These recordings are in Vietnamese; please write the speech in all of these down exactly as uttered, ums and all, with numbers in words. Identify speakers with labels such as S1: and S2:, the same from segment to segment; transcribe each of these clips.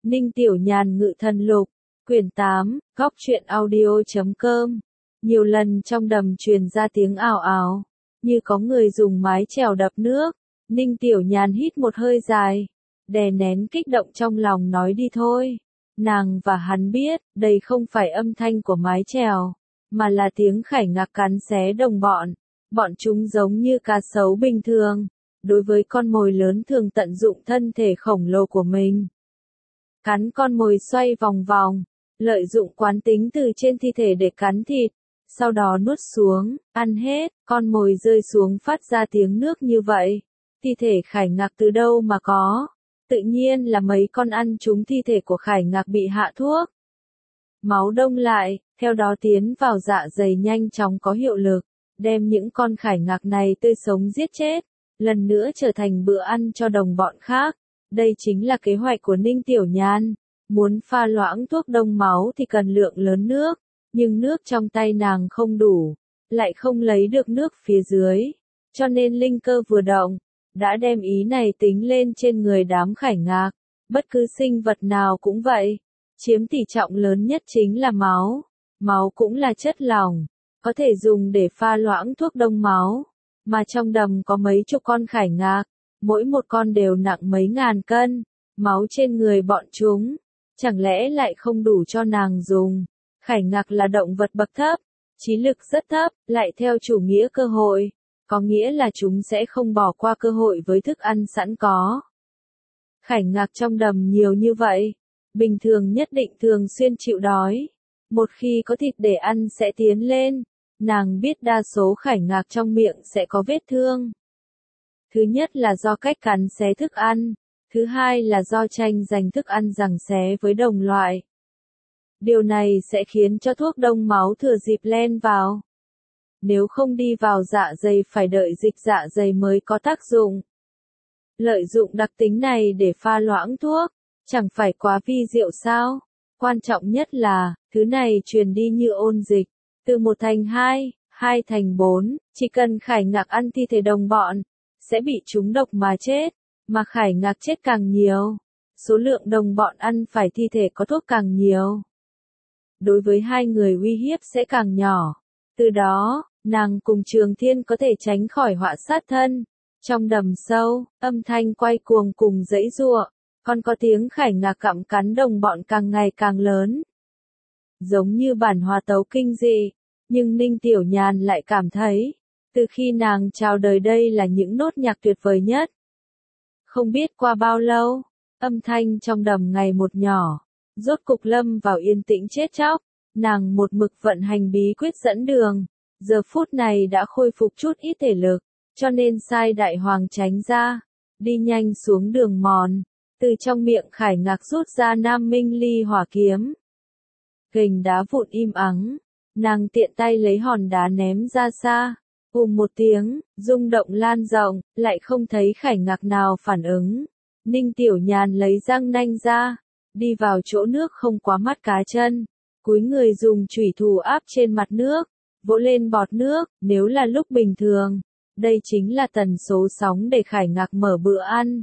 S1: Ninh Tiểu Nhàn Ngự Thần Lục, quyển tám, góc truyện audio chấm com. Nhiều lần trong đầm truyền ra tiếng ào ào, như có người dùng mái chèo đập nước. Ninh Tiểu Nhàn hít một hơi dài, đè nén kích động trong lòng nói đi thôi. Nàng và hắn biết, đây không phải âm thanh của mái chèo, mà là tiếng khải ngạc cắn xé đồng bọn. Bọn chúng giống như cá sấu bình thường, đối với con mồi lớn thường tận dụng thân thể khổng lồ của mình. Cắn con mồi xoay vòng vòng, lợi dụng quán tính từ trên thi thể để cắn thịt, sau đó nuốt xuống, ăn hết, con mồi rơi xuống phát ra tiếng nước như vậy. Thi thể khải ngạc từ đâu mà có? Tự nhiên là mấy con ăn trúng thi thể của khải ngạc bị hạ thuốc. Máu đông lại, theo đó tiến vào dạ dày nhanh chóng có hiệu lực, đem những con khải ngạc này tươi sống giết chết, lần nữa trở thành bữa ăn cho đồng bọn khác. Đây chính là kế hoạch của Ninh Tiểu Nhàn. Muốn pha loãng thuốc đông máu thì cần lượng lớn nước, nhưng nước trong tay nàng không đủ, lại không lấy được nước phía dưới, cho nên linh cơ vừa động, đã đem ý này tính lên trên người đám khải ngạc. Bất cứ sinh vật nào cũng vậy, chiếm tỷ trọng lớn nhất chính là máu. Máu cũng là chất lỏng, có thể dùng để pha loãng thuốc đông máu, mà trong đầm có mấy chục con khải ngạc, mỗi một con đều nặng mấy ngàn cân, máu trên người bọn chúng, chẳng lẽ lại không đủ cho nàng dùng. Khải ngạc là động vật bậc thấp, trí lực rất thấp, lại theo chủ nghĩa cơ hội, có nghĩa là chúng sẽ không bỏ qua cơ hội với thức ăn sẵn có. Khải ngạc trong đầm nhiều như vậy, bình thường nhất định thường xuyên chịu đói, một khi có thịt để ăn sẽ tiến lên. Nàng biết đa số khải ngạc trong miệng sẽ có vết thương. Thứ nhất là do cách cắn xé thức ăn, thứ hai là do tranh giành thức ăn giằng xé với đồng loại. Điều này sẽ khiến cho thuốc đông máu thừa dịp len vào. Nếu không đi vào dạ dày phải đợi dịch dạ dày mới có tác dụng. Lợi dụng đặc tính này để pha loãng thuốc, chẳng phải quá vi diệu sao? Quan trọng nhất là, thứ này truyền đi như ôn dịch, từ một thành hai, hai thành bốn, chỉ cần khải ngạc ăn thi thể đồng bọn, sẽ bị trúng độc mà chết, mà khải ngạc chết càng nhiều, số lượng đồng bọn ăn phải thi thể có thuốc càng nhiều. Đối với hai người uy hiếp sẽ càng nhỏ, từ đó, nàng cùng Trường Thiên có thể tránh khỏi họa sát thân. Trong đầm sâu, âm thanh quay cuồng cùng giãy giụa, còn có tiếng khải ngạc gặm cắn đồng bọn càng ngày càng lớn. Giống như bản hòa tấu kinh dị, nhưng Ninh Tiểu Nhàn lại cảm thấy, từ khi nàng chào đời đây là những nốt nhạc tuyệt vời nhất. Không biết qua bao lâu, âm thanh trong đầm ngày một nhỏ, rốt cục lâm vào yên tĩnh chết chóc, nàng một mực vận hành bí quyết dẫn đường, giờ phút này đã khôi phục chút ít thể lực, cho nên sai đại hoàng tránh ra, đi nhanh xuống đường mòn, từ trong miệng khải ngạc rút ra Nam Minh Ly hỏa kiếm. Gành đá vụn im ắng, nàng tiện tay lấy hòn đá ném ra xa, ùm một tiếng, rung động lan rộng, lại không thấy khải ngạc nào phản ứng. Ninh Tiểu Nhàn lấy răng nanh ra, đi vào chỗ nước không quá mắt cá chân, cúi người dùng chủy thủ áp trên mặt nước, vỗ lên bọt nước. Nếu là lúc bình thường, đây chính là tần số sóng để khải ngạc mở bữa ăn.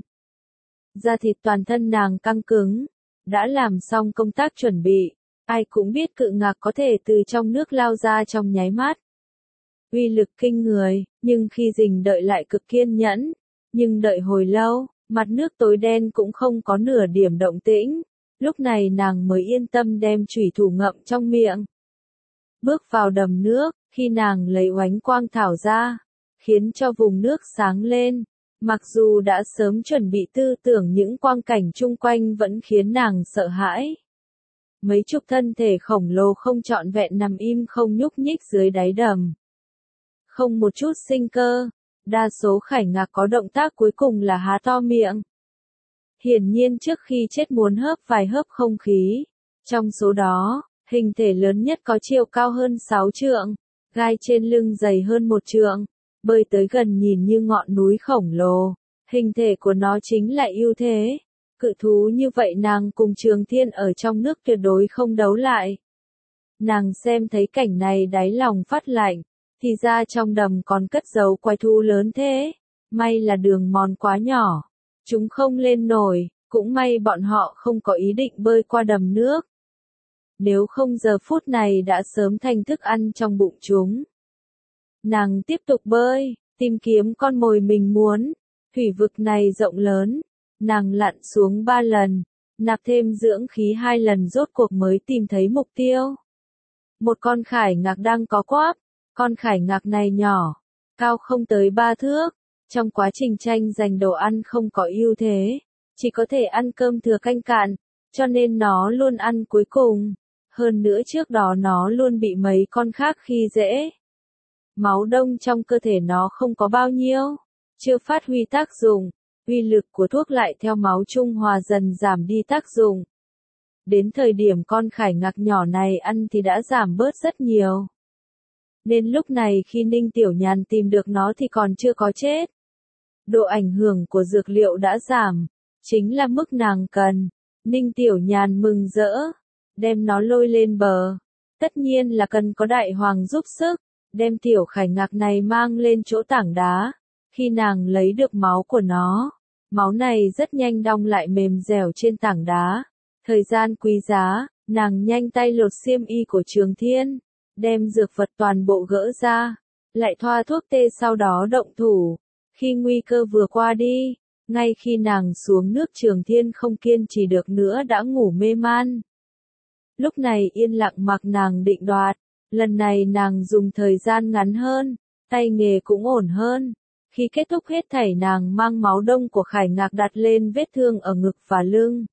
S1: Da thịt toàn thân nàng căng cứng, đã làm xong công tác chuẩn bị. Ai cũng biết cự ngạc có thể từ trong nước lao ra trong nháy mắt. Uy lực kinh người, nhưng khi rình đợi lại cực kiên nhẫn. Nhưng đợi hồi lâu, mặt nước tối đen cũng không có nửa điểm động tĩnh. Lúc này nàng mới yên tâm đem chủy thủ ngậm trong miệng. Bước vào đầm nước, khi nàng lấy oánh quang thảo ra, khiến cho vùng nước sáng lên. Mặc dù đã sớm chuẩn bị tư tưởng những quang cảnh chung quanh vẫn khiến nàng sợ hãi. Mấy chục thân thể khổng lồ không trọn vẹn nằm im không nhúc nhích dưới đáy đầm. Không một chút sinh cơ, đa số khải ngạc có động tác cuối cùng là há to miệng. Hiển nhiên trước khi chết muốn hớp vài hớp không khí. Trong số đó, hình thể lớn nhất có chiều cao hơn sáu trượng, gai trên lưng dày hơn một trượng, bơi tới gần nhìn như ngọn núi khổng lồ. Hình thể của nó chính là ưu thế. Cự thú như vậy nàng cùng Trường Thiên ở trong nước tuyệt đối không đấu lại. Nàng xem thấy cảnh này đáy lòng phát lạnh, thì ra trong đầm còn cất giấu quái thú lớn thế. May là đường mòn quá nhỏ, chúng không lên nổi, Cũng may bọn họ không có ý định bơi qua đầm nước. Nếu không giờ phút này đã sớm thành thức ăn trong bụng chúng. Nàng tiếp tục bơi, tìm kiếm con mồi mình muốn. Thủy vực này rộng lớn. Nàng lặn xuống ba lần, nạp thêm dưỡng khí hai lần rốt cuộc mới tìm thấy mục tiêu. Một con khải ngạc đang có quáp. Con khải ngạc này nhỏ, cao không tới ba thước. Trong quá trình tranh giành đồ ăn không có ưu thế, chỉ có thể ăn cơm thừa canh cạn, cho nên nó luôn ăn cuối cùng. Hơn nữa trước đó nó luôn bị mấy con khác khi dễ. Máu đông trong cơ thể nó không có bao nhiêu, chưa phát huy tác dụng, uy lực của thuốc lại theo máu trung hòa dần giảm đi tác dụng. Đến thời điểm con khải ngạc nhỏ này ăn thì đã giảm bớt rất nhiều. Nên lúc này khi Ninh Tiểu Nhàn tìm được nó thì còn chưa có chết. Độ ảnh hưởng của dược liệu đã giảm, chính là mức nàng cần. Ninh Tiểu Nhàn mừng rỡ, đem nó lôi lên bờ. Tất nhiên là cần có đại hoàng giúp sức, đem tiểu khải ngạc này mang lên chỗ tảng đá. Khi nàng lấy được máu của nó, máu này rất nhanh đong lại mềm dẻo trên tảng đá. Thời gian quý giá, nàng nhanh tay lột xiêm y của Trường Thiên, đem dược vật toàn bộ gỡ ra, lại thoa thuốc tê sau đó động thủ. Khi nguy cơ vừa qua đi, ngay khi nàng xuống nước Trường Thiên không kiên trì được nữa đã ngủ mê man. Lúc này yên lặng mặc nàng định đoạt, lần này nàng dùng thời gian ngắn hơn, tay nghề cũng ổn hơn. Khi kết thúc hết thảy nàng mang máu đông của khải ngạc đặt lên vết thương ở ngực và lưng.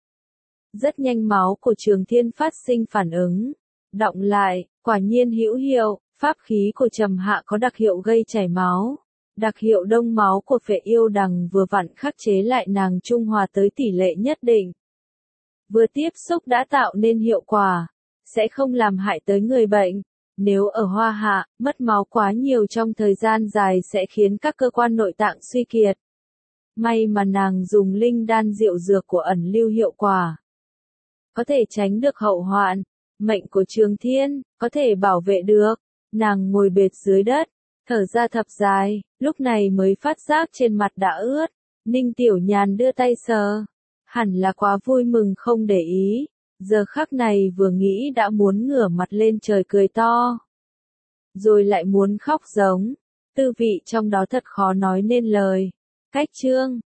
S1: Rất nhanh máu của Trường Thiên phát sinh phản ứng, đọng lại, quả nhiên hữu hiệu, pháp khí của Trầm Hạ có đặc hiệu gây chảy máu. Đặc hiệu đông máu của Phệ Yêu Đằng vừa vặn khắc chế lại nàng trung hòa tới tỷ lệ nhất định. Vừa tiếp xúc đã tạo nên hiệu quả, sẽ không làm hại tới người bệnh. Nếu ở Hoa Hạ, mất máu quá nhiều trong thời gian dài sẽ khiến các cơ quan nội tạng suy kiệt. May mà nàng dùng linh đan diệu dược của ẩn lưu hiệu quả. Có thể tránh được hậu hoạn, mệnh của Trường Thiên, có thể bảo vệ được. Nàng ngồi bệt dưới đất, thở ra thập dài, lúc này mới phát giác trên mặt đã ướt. Ninh Tiểu Nhàn đưa tay sờ, hẳn là quá vui mừng không để ý. Giờ khắc này vừa nghĩ đã muốn ngửa mặt lên trời cười to. Rồi lại muốn khóc giống. Tư vị trong đó thật khó nói nên lời. Cách chương